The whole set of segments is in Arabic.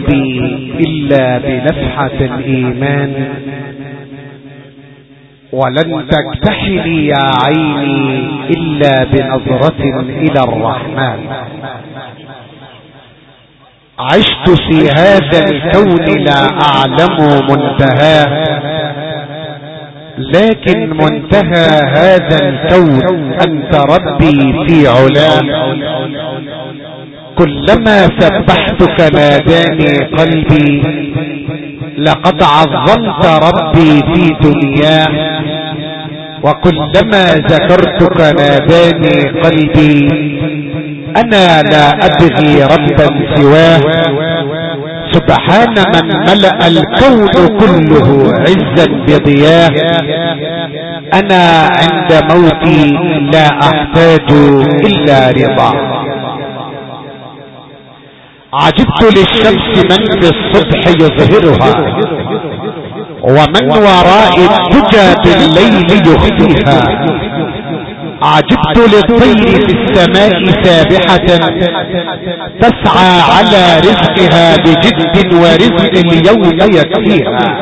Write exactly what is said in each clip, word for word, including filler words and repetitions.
قلبي إلا بنفحة الإيمان، ولن تكتحلي يا عيني إلا بنظرة إلى الرحمن. عشت في هذا الكون لا أعلم منتهاه، لكن منتهى هذا الكون أنت ربي في علاه. كلما سبحتك ناداني قلبي، لقد عظمت ربي في دنياه. وكلما ذكرتك ناداني قلبي، أنا لا أبغي ربا سواه. سبحان من ملأ الكون كله عزا بضياه. أنا عند موتي لا أحتاج إلا رضاه. عجبت للشمس من في الصبح يظهرها، ومن وراء الدجى بالليل يخفيها. عجبت للطير في السماء سابحة، تسعى على رزقها بجد ورزق اليوم يكفيها.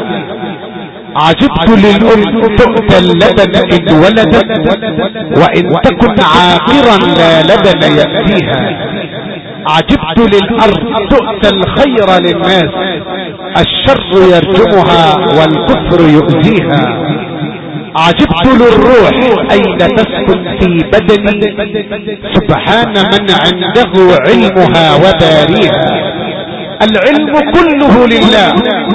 عجبت للأم تؤتى اللبن إن ولدت، وإن تكن عاقرا لا لبن يأتيها. عجبت للأرض تؤتى الخير للناس، الشر يرجمها والكفر يؤذيها. عجبت للروح أين تسكن في بدني، سبحان من عنده علمها وباريها. العلم كله لله،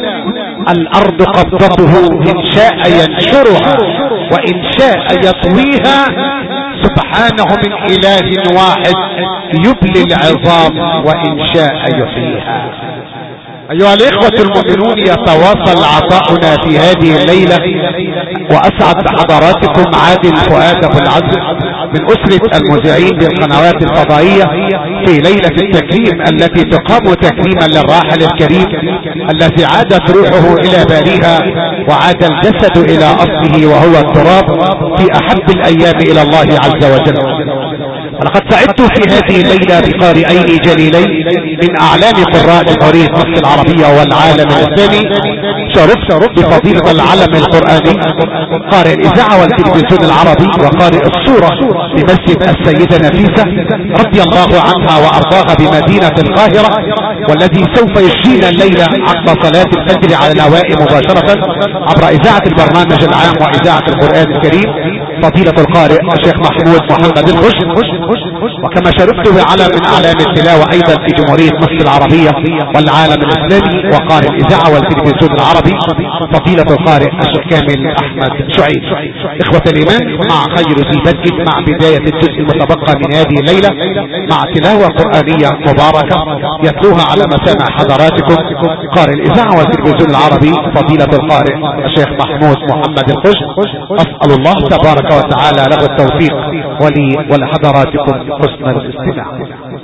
الأرض قبضته إن شاء ينشرها وإن شاء يطويها. سبحانه من إله واحد يبلي العظام وإن شاء يحييها. أيها الإخوة المؤمنون، يتواصل عطاؤنا في هذه الليلة، وأسعد بحضراتكم عادل فؤاد أبو العزم من أسرة المذيعين بالقنوات الفضائية في ليلة التكريم التي تقام تكريما للراحل الكريم الذي عادت روحه إلى باريها وعاد الجسد إلى أصله وهو التراب، في أحب الأيام إلى الله عز وجل. ولقد سعدت في هذه الليلة بقارئين جليلين من أعلام قراء جمهورية مصر العربية والعالم الإسلامي. شرفت بفضيلة العلم القرآني قارئ الإذاعة والتلفزيون العربي وقارئ الصورة بمسجد السيدة نفيسة رضي الله عنها وأرضاها بمدينة القاهرة، والذي سوف يشجينا الليلة عقب صلاة الفجر على الهواء مباشرة عبر إذاعة البرنامج العام وإذاعة القرآن الكريم فضيلة القارئ الشيخ محمود محمد الخش. وكما شرفت بعلم من أعلام التلاوة أيضا في جمهورية مصر العربية والعالم الإسلامي وقارئ الإذاعة والتلفزيون العربي فضيلة القارئ الشيخ كامل أحمد شعيب. إخوة الإيمان، مع خير ذي بدء مع بداية الجزء المتبقى من هذه الليلة مع تلاوة قرآنية مباركة يتلوها على مسامع حضراتكم قارئ الإذاعة والتلفزيون العربي فضيلة القارئ الشيخ محمود محمد الخش. أسأل الله تبارك وتعالى له التوفيق ولي ولحضراتكم حسن الاستماع.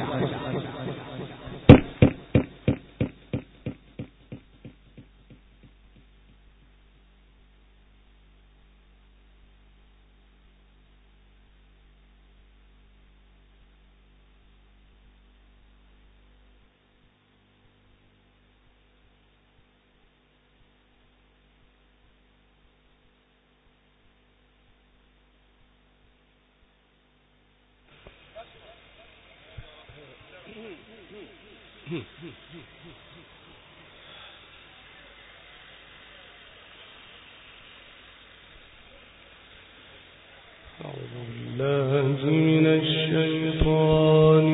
من الشيطان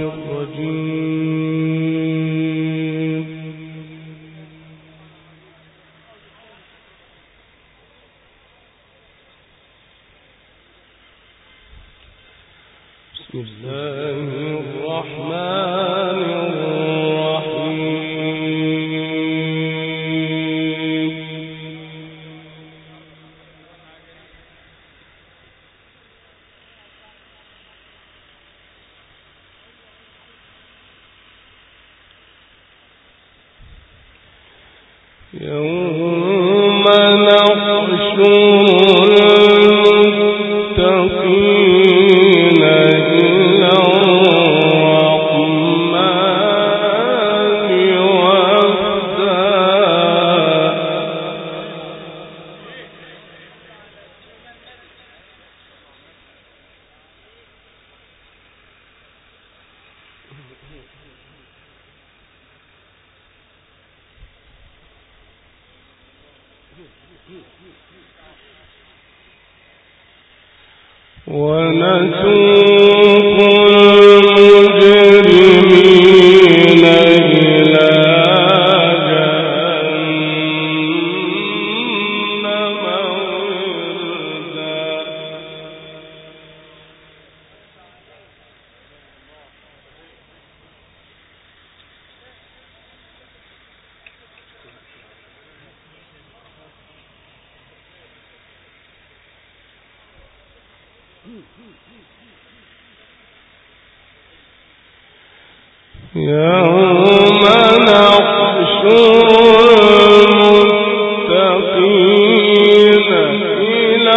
الرجيم. بسم الله الرحمن الرحيم. يوم نحشر المتقين إلى الرحمن وفدا. ونسوق المجرمين إلى جهنم وردا يوم نحشر المتقين إلى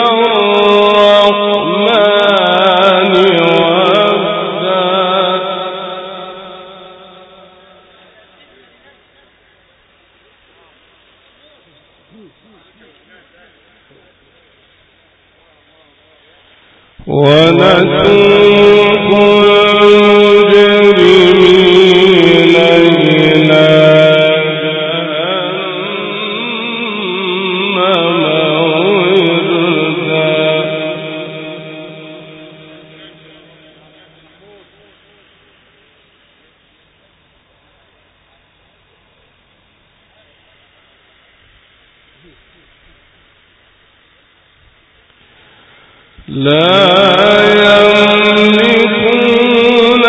الرحمن وفدا ونسوق المجرمين إلى جهنم وردا لا يملكون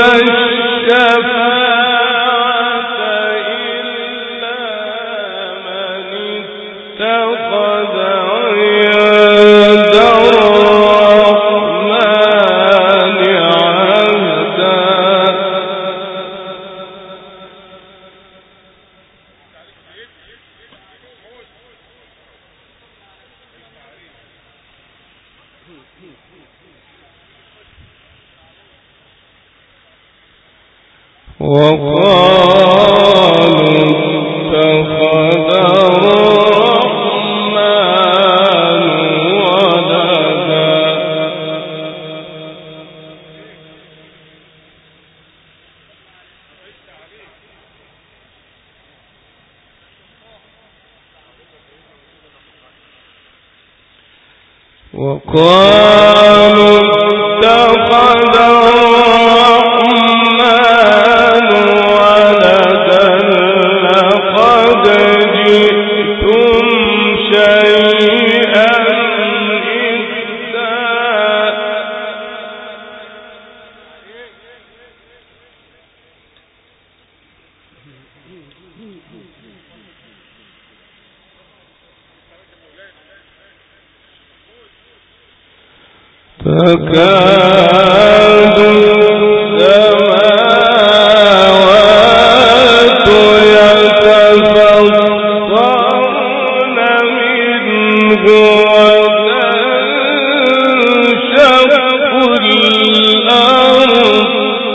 الشفاعة إلا من اتخذ عند الرحمن عهدا وقالوا اتخذ الرحمن ولدا وقالوا اتخذ الرحمن ولدا لقد جئتم شيئا إدا تكاد السماوات يتفطرن منه وتنشق الأرض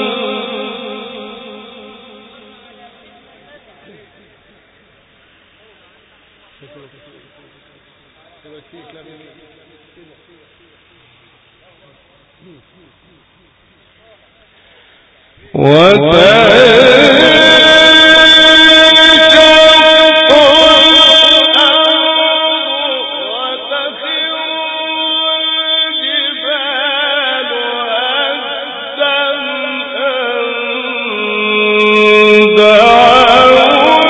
وتنشق الأرض وتخر الجبال هدا أن دعوا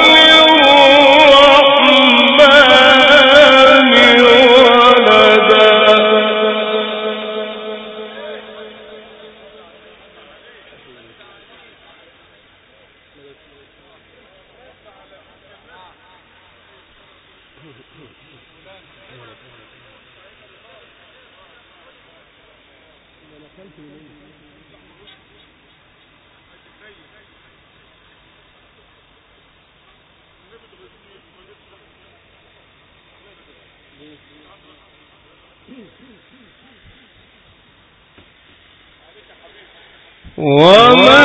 للرحمن ولدا وما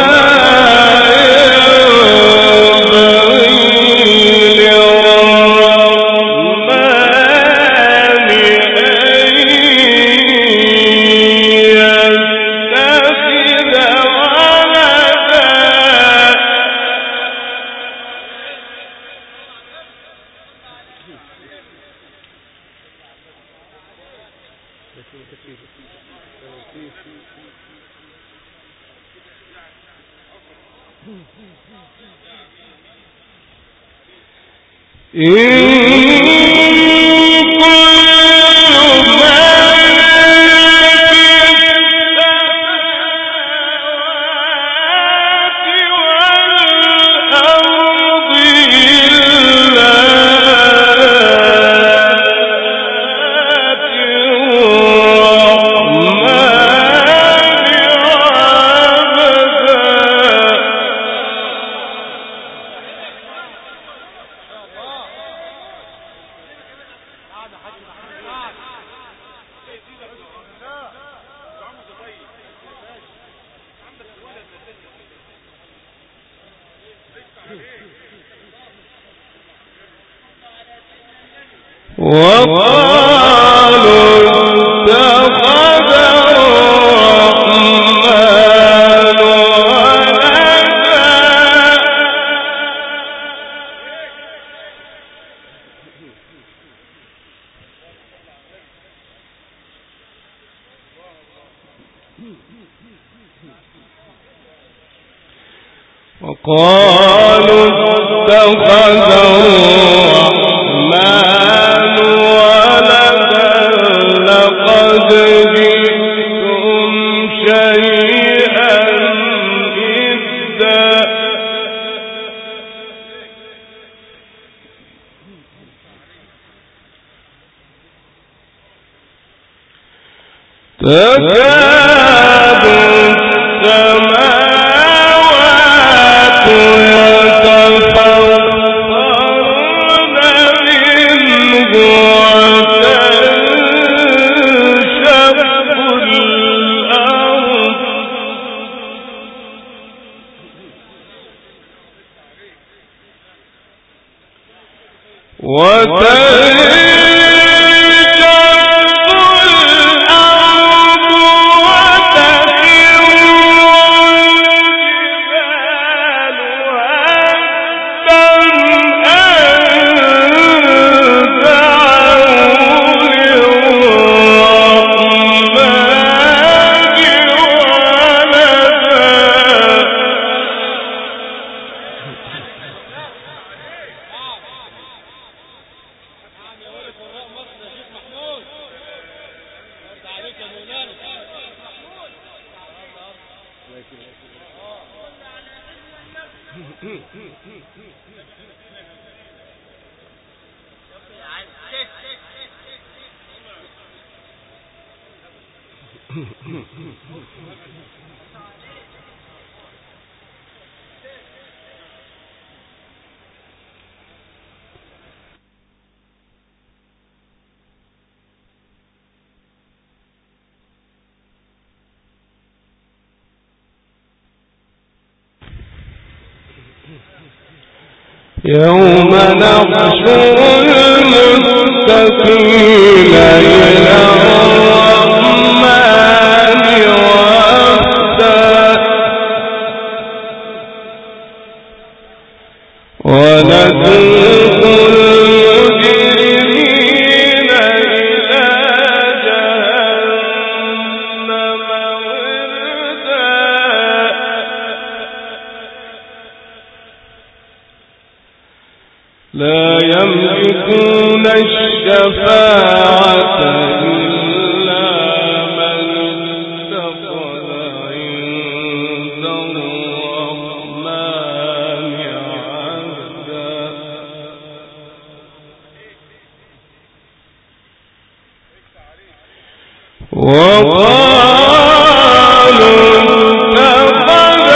وقالوا اتخذ الرحمن ولدا لقد جئتم شيئا إدا تكاد السماوات يتفطرن منه وتنشق الأرض وتنشق يوم نحشر المتقين إلى الرحمن وفدا ونسوق المجرمين إلى جهنم وردا لا يملكون الشفاعة إلا من اتخذ عند الرحمن عهدا وقالوا اتخذ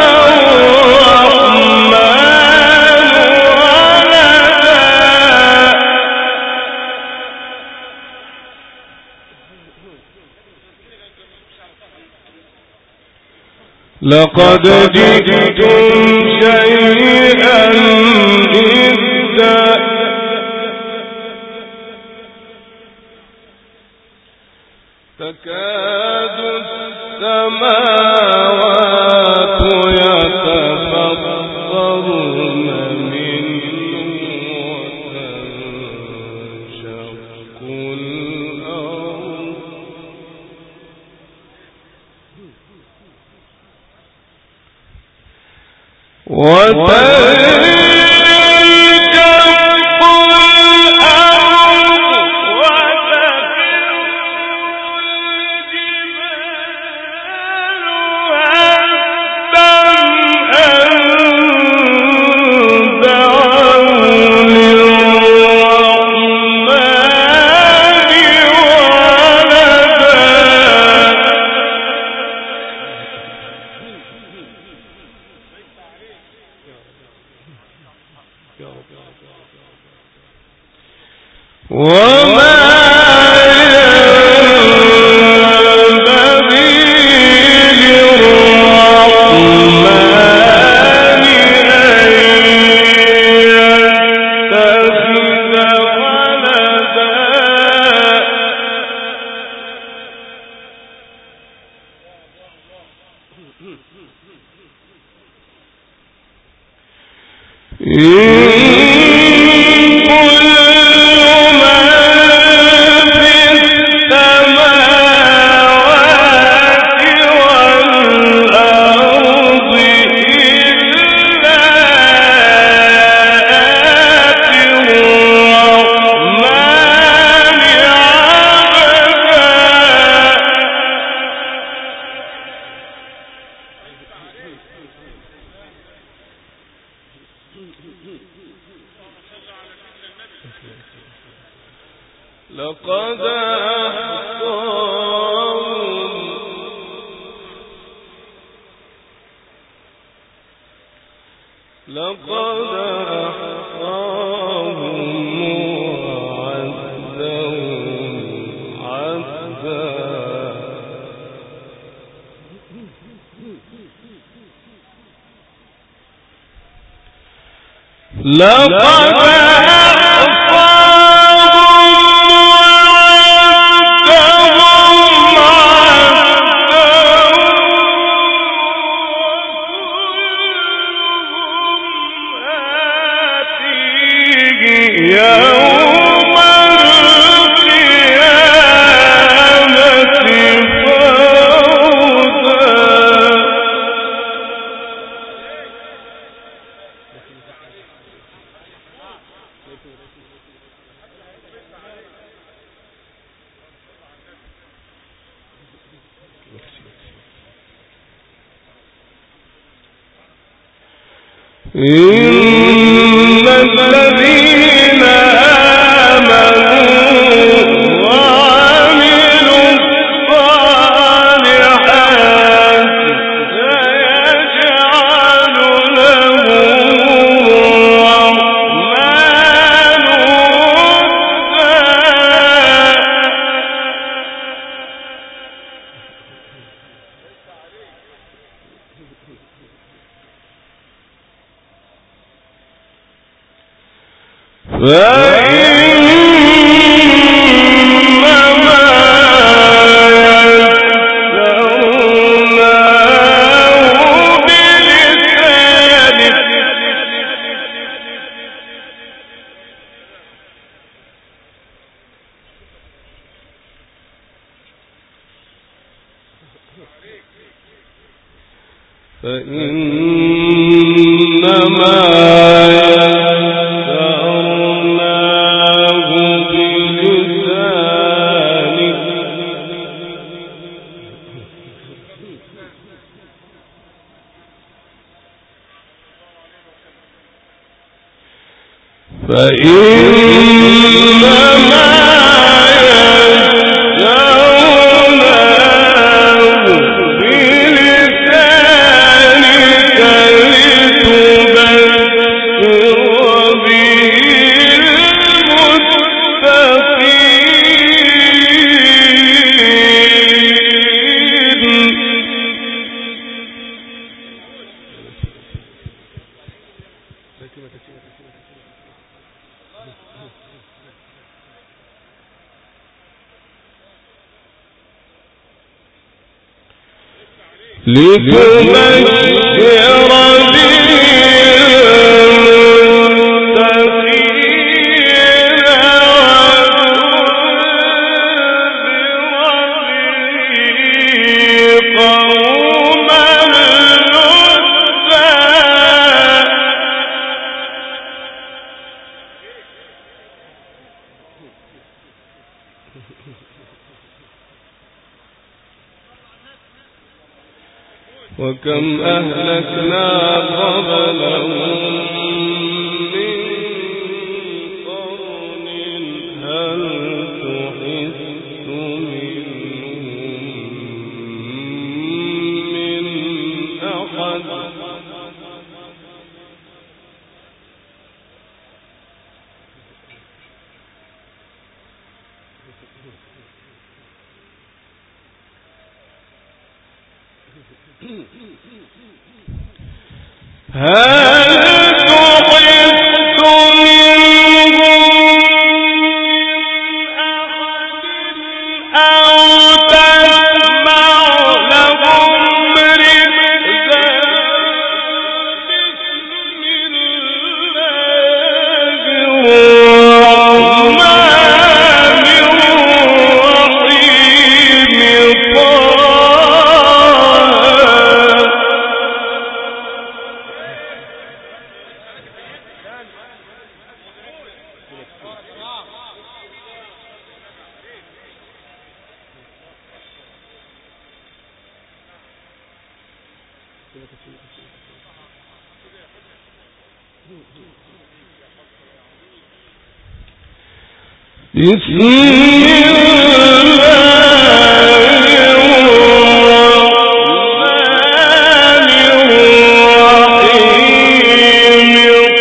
لقد جئتم شيئا إدا تكاد السماوات يتفطرن منه وتنشق الأرض وتنشق الأرض وتخر الجبال هدا أن دعوا للرحمن ولدا لقد جئتم شيئا إدا تكاد السماوات يتفطرن منه وتنشق الأرض وتخر الجبال هدا لقد أحصاهم لقد أحصاهم وعدهم عدا لقد إن الذين آمنوا وعملوا الصالحات سيجعل لهم الرحمن فإنما يسرناه بلسانك فإنما فإنما يسرناه بلسانك لتبشر به قوما لدا وكم أهلكنا قبلهم من قرن هل تحس منهم من أحد هل تحس منهم أحد أو تسمع لهم ركزا بسم الله الرحمن الرحيم طه بسم الله الرحمن الرحيم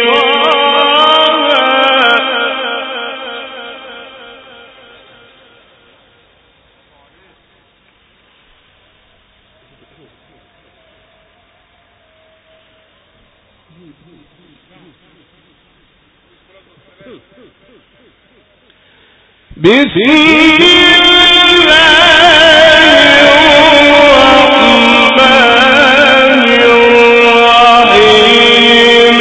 بسم الله الرحمن الرحيم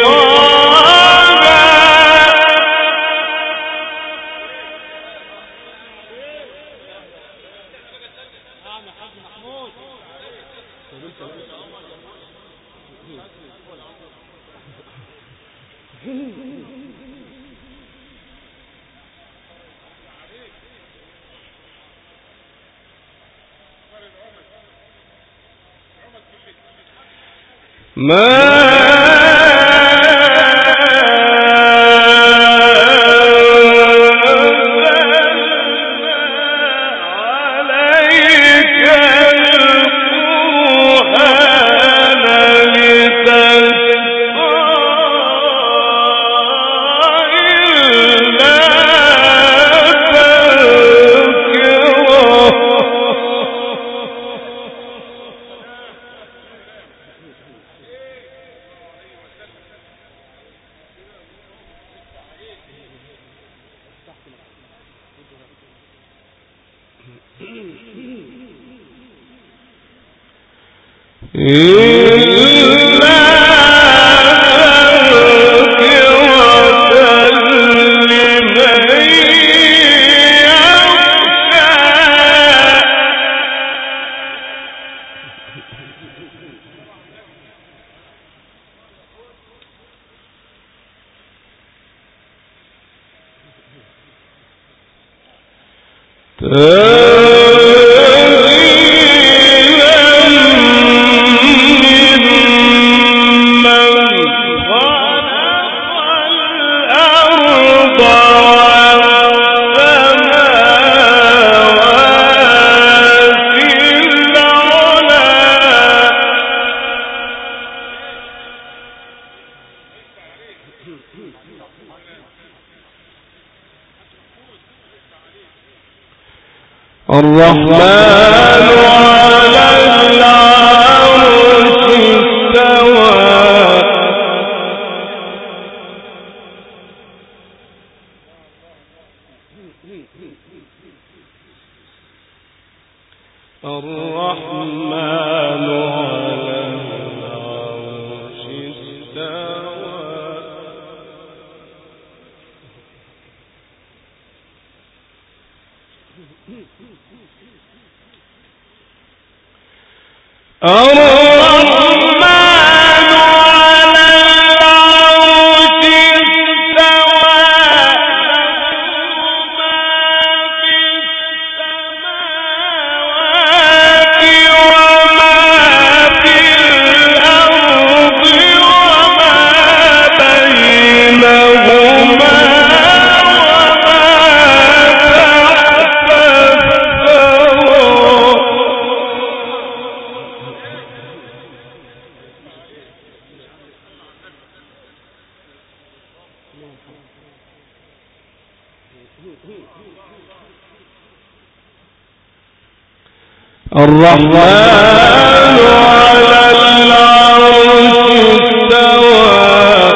ما الرحمن على العرش استوى الرحمن على العرش استوى الرحمن على العرش استوى له ما في الرحمن على العرش استوى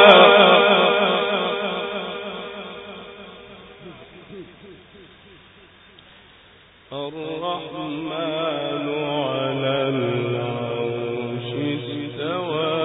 الرحمن على العرش استوى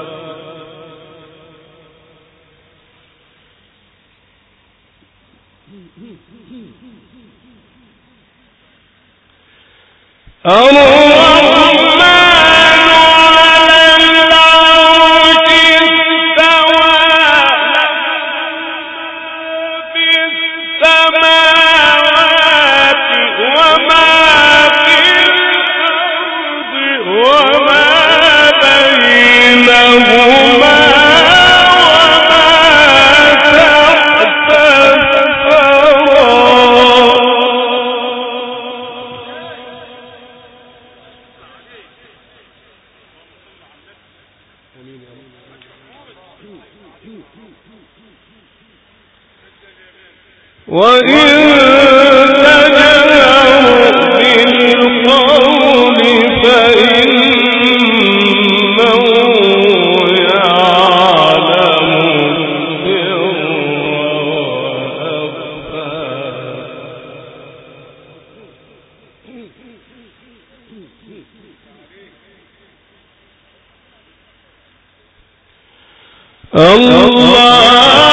وإن تجهر بالقول فإنه يعلم السر وأخفى الله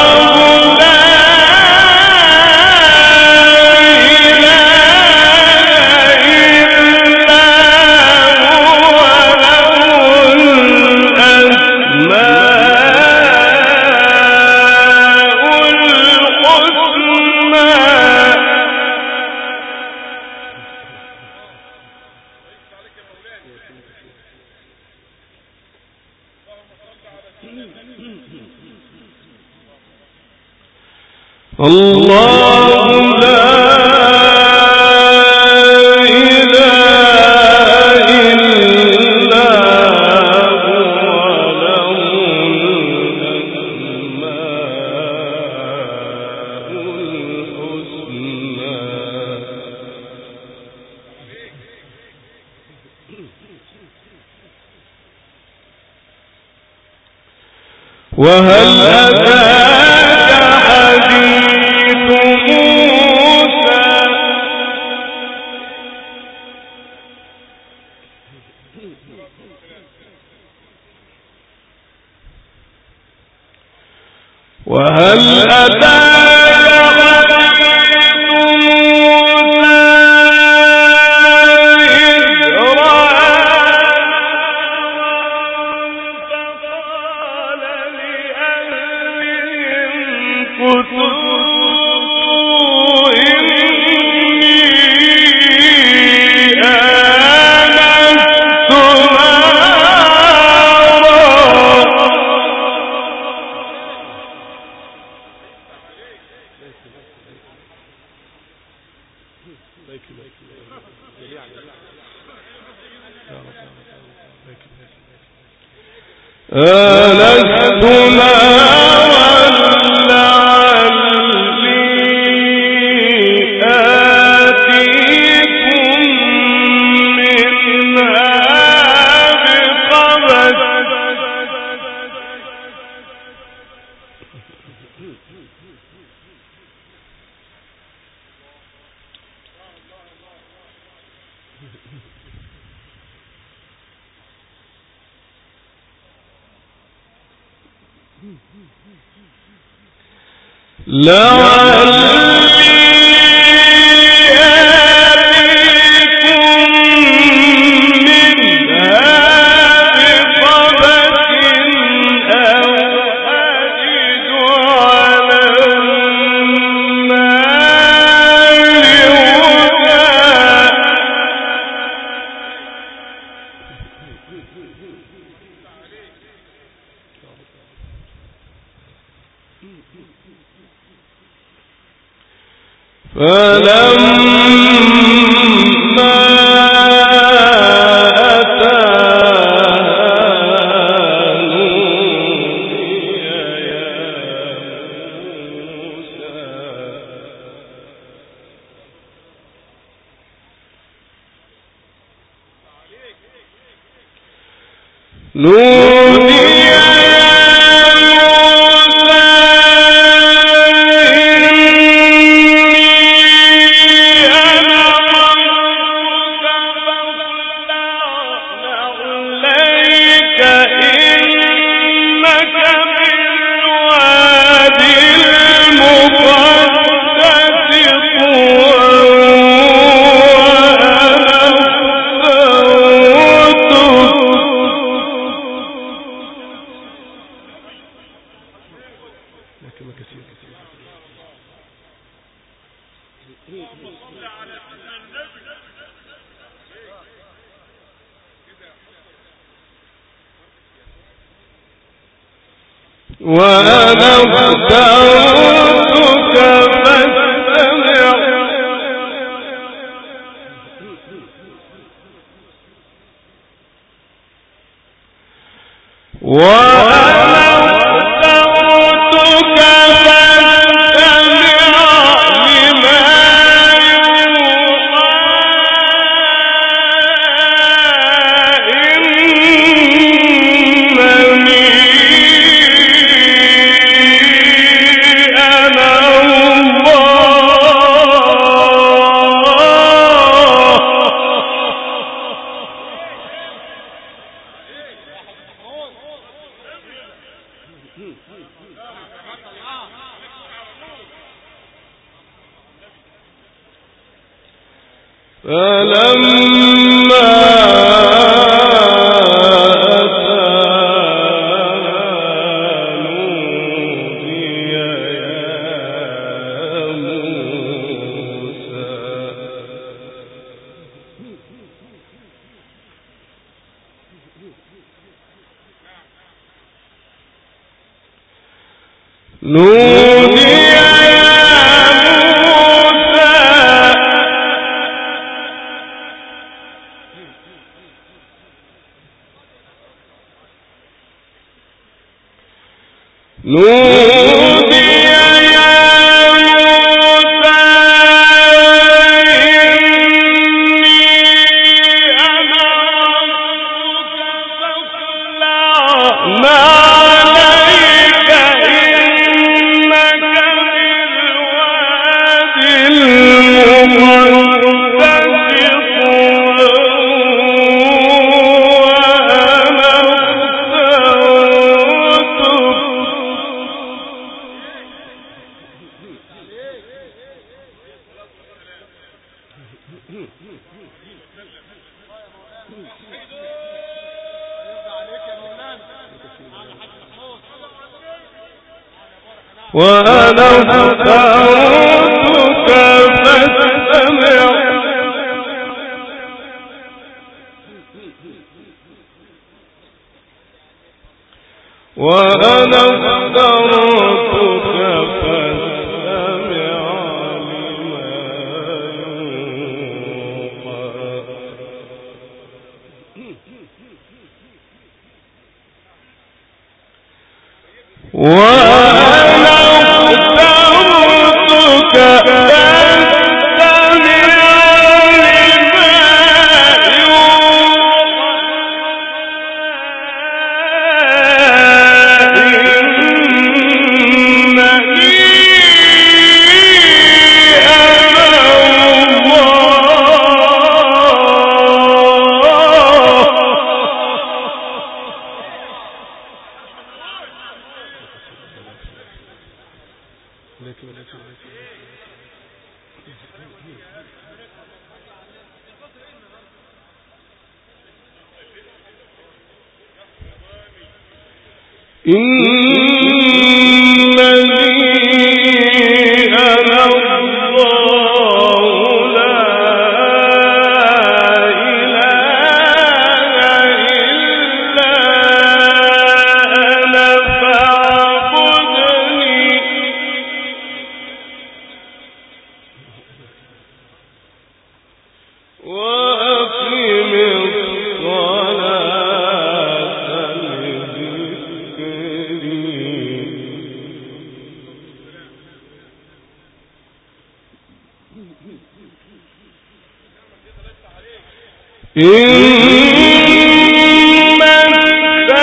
الله لا إله إلا هو له الأسماء الحسنى وهل أتاك حديث موسى وهل أتاك حديث موسى إذ رأى فقال لأهلهم كثوا إني آنست آنست نارا لعلي آتيكم منها بقبس لعلي آتيكم منها بقبس أو أجد على النار فلما أتاها نودي يا موسى وأنا اخترتك فاستمع وأنا اخترتك فاستمع لما فلما نودي نودي يا موسى إني أنا ربك فاخلع عليك إنك بالوادي وأنا اخترتك فاستمع وأنا اخترتك فاستمع لما يوحى وأنا اخترتك فاستمع لما إنني أنا الله لا إله إلا أنا فاعبدني وأقم الصلاة لذكري إن الساعة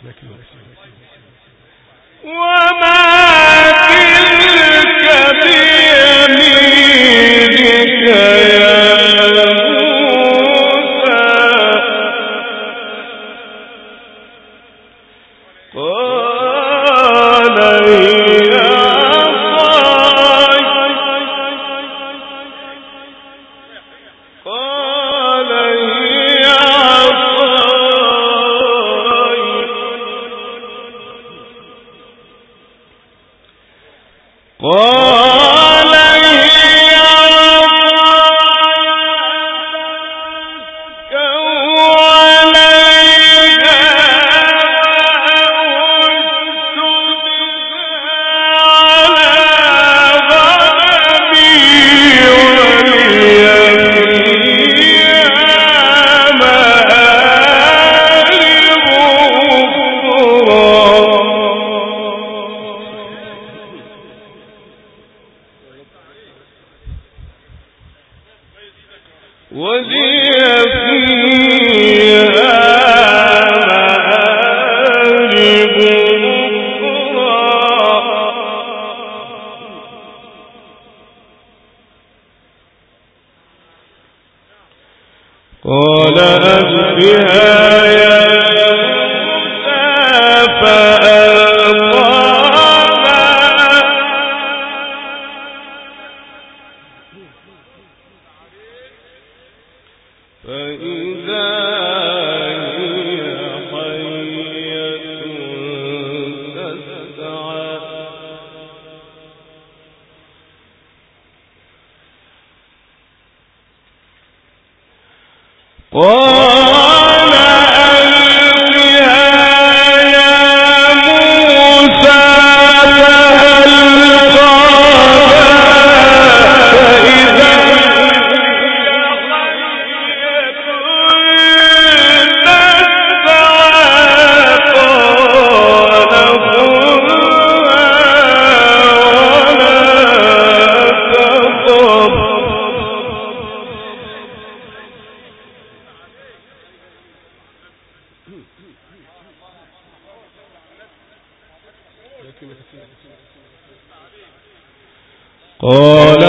قال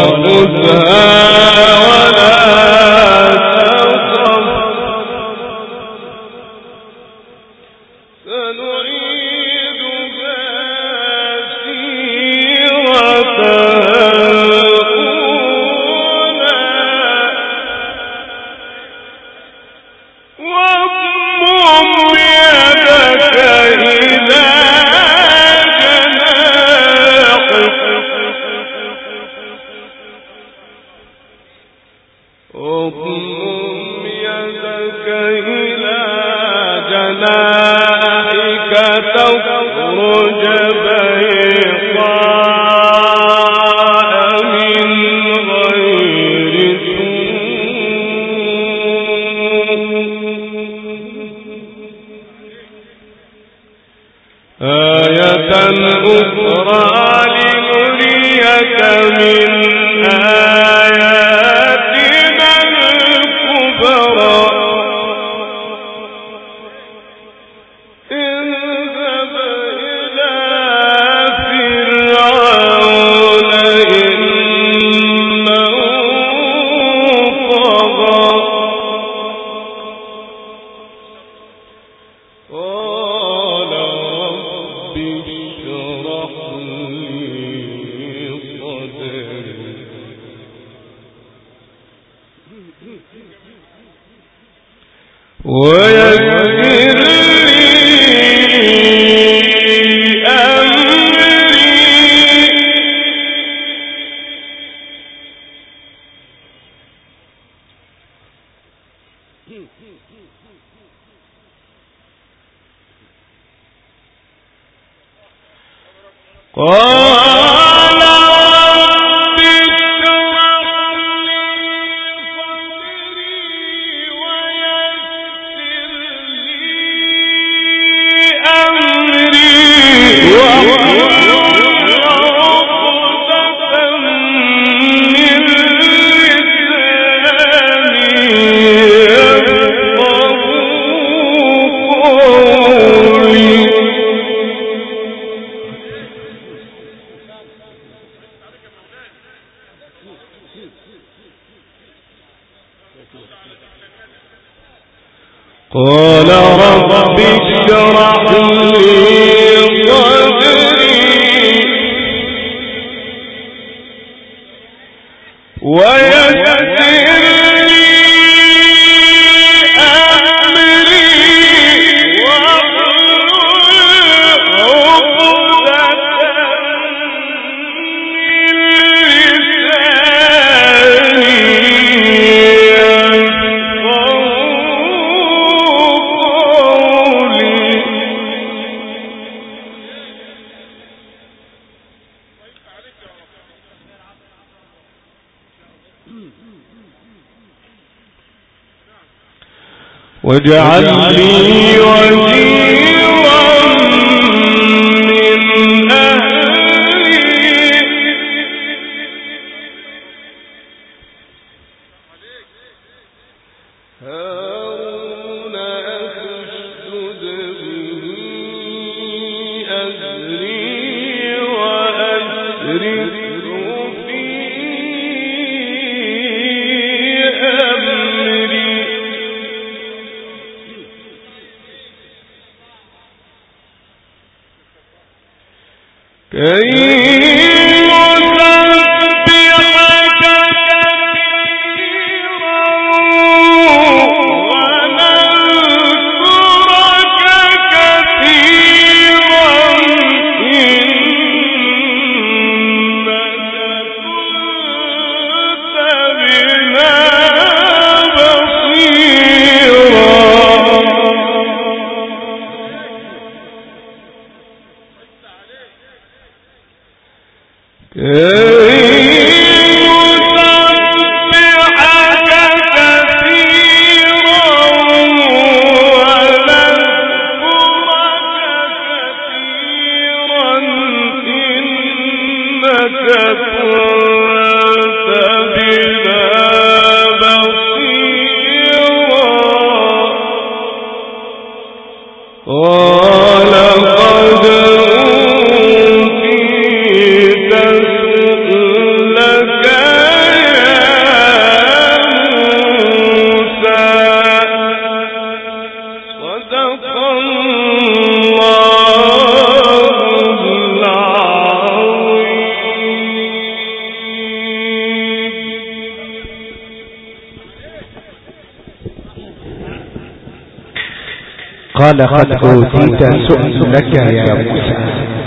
خذها ولا تخف سنعيدها سيرتها الأولى واضمم يدك إلى اضمم يدك إلى جناحك تخرج بيضاء من غير سوء آية أخرى لنريك من آياتنا الكبرى اذهب إلى فرعون إنه طغى قال رب اشرح لي صدري ويسر لي أمري قال رب اشرح لي صدري ويسر لي أمري واحلل عقدة من لساني يفقهوا قولي قال رب اشرح لي صدري ويسر لي أمري واحلل عقدة واجعل لي وزيرا من أهلي هارون أشدد به أزري وأشركه في أمري كي قال قد أوتيت سؤلك يا موسى.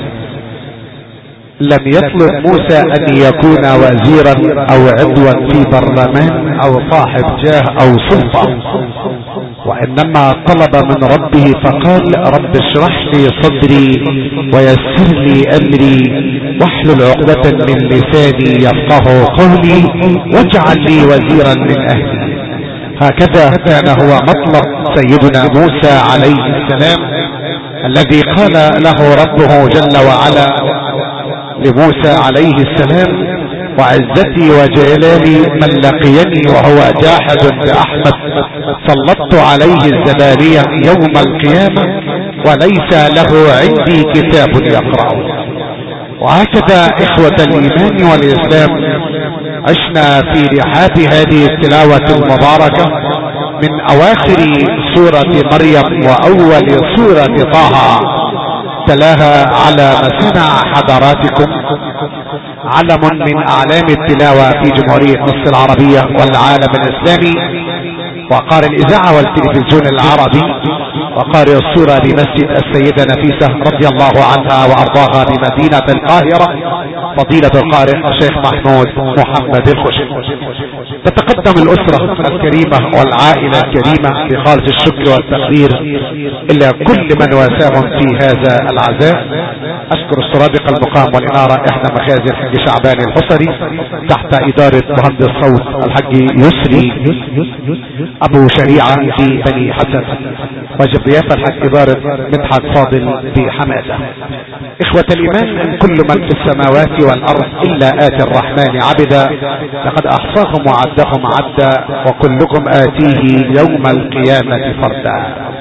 لم يطلب موسى أن يكون وزيرا أو عضوا في برلمان أو صاحب جاه أو سلطة، وإنما طلب من ربه فقال رب اشرح لي صدري ويسر لي أمري واحلل عقدة من لساني يفقه قولي واجعل لي وزيرا من أهلي. هكذا كان هو مطلب سيدنا موسى عليه السلام الذي قال له ربه جل وعلا لموسى عليه السلام وعزتي وجلالي من لقيني وهو جاحد بأحمد سلطت عليه الزبانية يوم القيامة وليس له عندي كتاب يقرأ. وهكذا إخوة الإيمان والإسلام عشنا في رحاب هذه التلاوة المباركة من أواخر سورة مريم وأول سورة طه، تلاها على مسمع حضراتكم علم من أعلام التلاوة في جمهورية مصر العربية والعالم الإسلامي، وقارئ الإذاعة والتلفزيون العربي، وقارئ الصورة بمسجد السيدة نفيسة رضي الله عنها وأرضاها بمدينة القاهرة فضيلة القارئ الشيخ محمود محمد الخشن. تتقدم الأسرة الكريمة والعائلة الكريمة بخالص الشكر والتقدير إلى كل من واساهم في هذا العزاء. أشكر السرادق المقام والإنارة إحدى مخازن الحاج شعبان الحصري تحت إدارة مهندس صوت الحاج يسري أبو شريعة في بني حسن، وجبريات الحاج إدارة مدحت فاضل في حمادة. إخوة الإيمان كل من في السماوات والأرض إلا آتي الرحمن عبدا لقد أحصاهم وعدهم عدا وكلكم آتيه يوم القيامة فردا.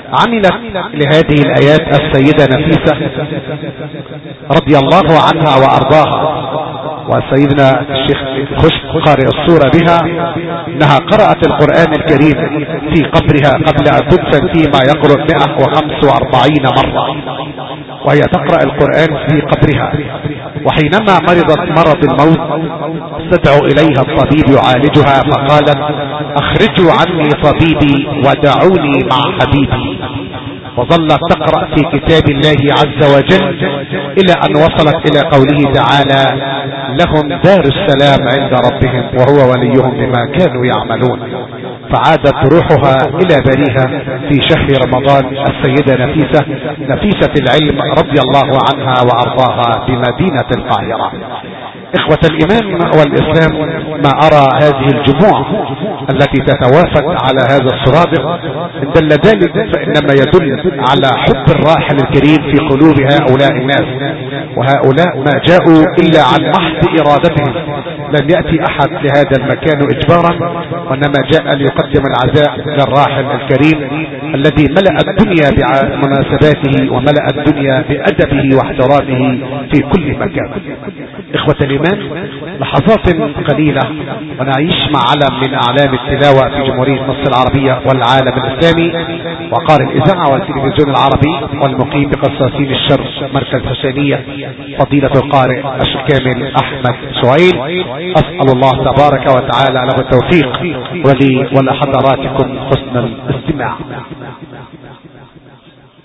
عملت لهذه الآيات السيدة نفيسة رضي الله عنها وأرضاها، وسيدنا الشيخ خشب قارئ الصورة بها انها قرأت القرآن الكريم في قبرها قبل ان تدفن فيه ما يقرب مئة وخمسة وأربعين مرة، وهي تقرأ القرآن في قبرها. وحينما مرضت مرض الموت استدعوا اليها الطبيب يعالجها، فقالت اخرجوا عني طبيبي ودعوني مع حبيبي. وظلت تقرأ في كتاب الله عز وجل الى ان وصلت الى قوله تعالى لهم دار السلام عند ربهم وهو وليهم بما كانوا يعملون. فعادت روحها الى بريها في شهر رمضان السيدة نفيسة نفيسة العلم رضي الله عنها وارضاها بمدينة القاهرة. اخوة الايمان والاسلام، ما ارى هذه الجموع التي تتوافد على هذا السرادق ان دل ذلك فانما يدل على حب الراحل الكريم في قلوب هؤلاء الناس، وهؤلاء ما جاءوا الا عن محض ارادتهم، لم يأتي احد لهذا المكان اجبارا، وانما جاء ليقدم العزاء للراحل الكريم الذي ملأ الدنيا بمناسباته وملأ الدنيا بأدبه واحترامه في كل مكان. اخوة الايمان، لحظات قليلة ونعيش مع علم من اعلام التلاوة في جمهورية مصر العربية والعالم الاسلامي، وقارئ الاذاعة والتلفزيون العربي والمقيم بقصاصين الشر مركز حسينية فضيلة القارئ الشيخ كامل احمد سهيل. اسأل الله تبارك وتعالى له التوفيق ولي ولحضراتكم حسن الاستماع.